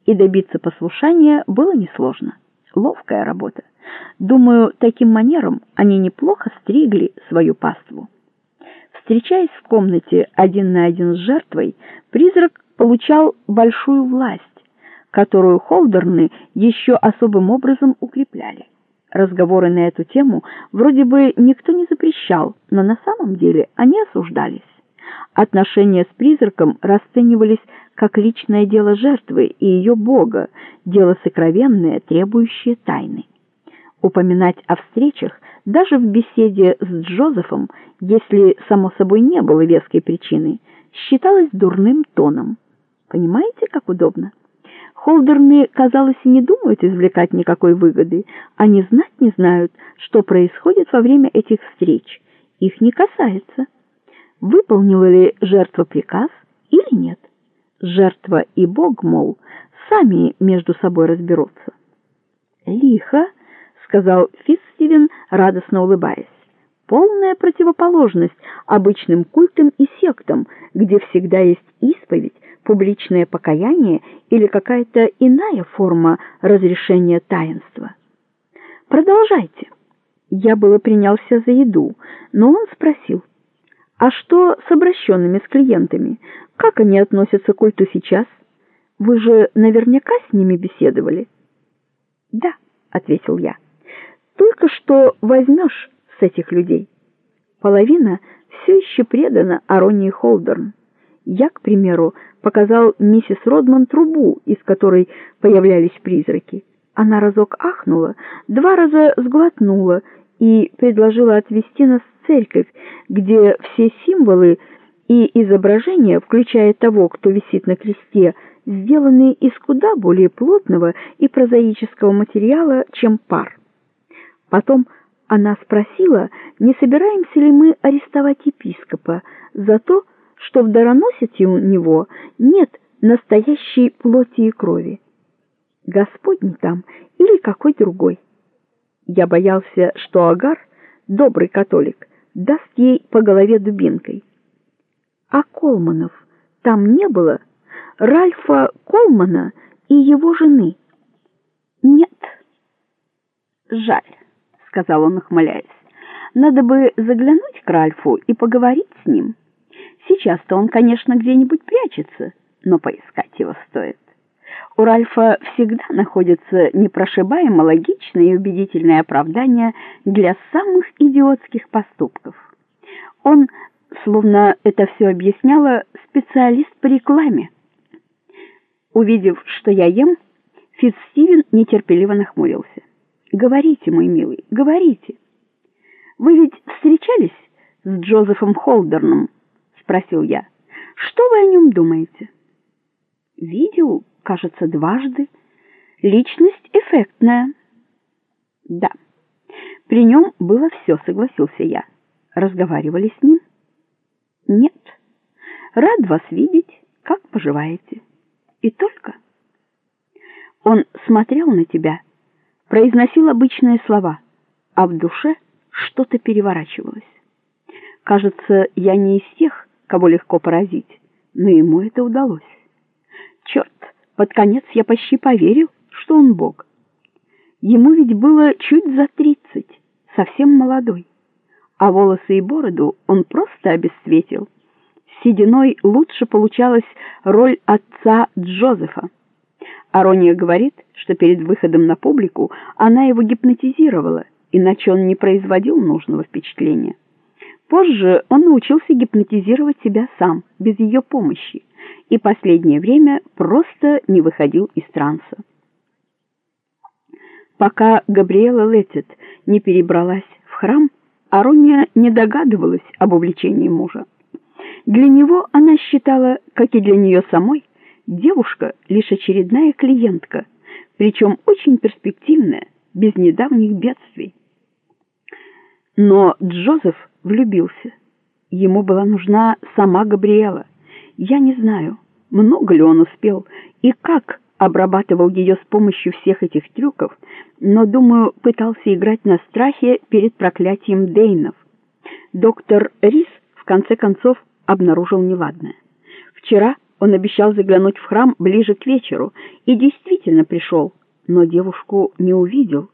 и добиться послушания было несложно. Ловкая работа. Думаю, таким манером они неплохо стригли свою паству. Встречаясь в комнате один на один с жертвой, призрак получал большую власть, которую Холдерны еще особым образом укрепляли. Разговоры на эту тему вроде бы никто не запрещал, но на самом деле они осуждались. Отношения с призраком расценивались как личное дело жертвы и ее бога, дело сокровенное, требующее тайны. Упоминать о встречах даже в беседе с Джозефом, если само собой не было веской причины, считалось дурным тоном. Понимаете, как удобно? Холдерны, казалось, и не думают извлекать никакой выгоды. Они знать не знают, что происходит во время этих встреч. Их не касается. Выполнила ли жертва приказ или нет? Жертва и Бог, мол, сами между собой разберутся. «Лихо», — сказал Фицстивен, радостно улыбаясь. «Полная противоположность обычным культам и сектам, где всегда есть исповедь, публичное покаяние или какая-то иная форма разрешения таинства. Продолжайте». Я было принялся за еду, но он спросил: «А что с обращенными, с клиентами? Как они относятся к культу сейчас? Вы же наверняка с ними беседовали?» «Да», — ответил я. «Только что возьмешь с этих людей. Половина все еще предана Аронии Холдерн. Я, к примеру, показал миссис Родман трубу, из которой появлялись призраки. Она разок ахнула, 2 раза сглотнула и предложила отвезти нас в церковь, где все символы и изображения, включая того, кто висит на кресте, сделаны из куда более плотного и прозаического материала, чем пар. Потом она спросила, не собираемся ли мы арестовать епископа за то, что в дароносице у него нет настоящей плоти и крови. Господний там или какой другой. Я боялся, что Агар, добрый католик, даст ей по голове дубинкой. А Колманов там не было? Ральфа Колмана и его жены? Нет. Жаль, сказал он, ухмыляясь. Надо бы заглянуть к Ральфу и поговорить с ним. Сейчас-то он, конечно, где-нибудь прячется, но поискать его стоит. У Ральфа всегда находятся непрошибаемо логичные и убедительные оправдания для самых идиотских поступков. Он, словно это все объясняло, специалист по рекламе. Увидев, что я ем, Фицстивен нетерпеливо нахмурился. «Говорите, мой милый, говорите. Вы ведь встречались с Джозефом Холдерном?» — спросил я. «Что вы о нем думаете?» «Видел, кажется, 2 раза. Личность эффектная». «Да, при нем было все», — согласился я. «Разговаривали с ним?» «Нет. Рад вас видеть. Как поживаете?» «И только». Он смотрел на тебя, произносил обычные слова, а в душе что-то переворачивалось. Кажется, я не из тех, кого легко поразить, но ему это удалось. Черт, под конец я почти поверил, что он бог. Ему ведь было чуть за 30, совсем молодой, а волосы и бороду он просто обесцветил. С сединой лучше получалась роль отца Джозефа. Арония говорит, что перед выходом на публику она его гипнотизировала, иначе он не производил нужного впечатления. Позже он научился гипнотизировать себя сам, без ее помощи, и последнее время просто не выходил из транса. Пока Габриэла Летит не перебралась в храм, Арония не догадывалась об увлечении мужа. Для него она считала, как и для нее самой, девушка лишь очередная клиентка, причем очень перспективная, без недавних бедствий. Но Джозеф влюбился. Ему была нужна сама Габриэла. Я не знаю, много ли он успел и как обрабатывал ее с помощью всех этих трюков, но, думаю, пытался играть на страхе перед проклятием Дейнов. Доктор Рис в конце концов обнаружил неладное. Вчера Он обещал заглянуть в храм ближе к вечеру и действительно пришел, но девушку не увидел.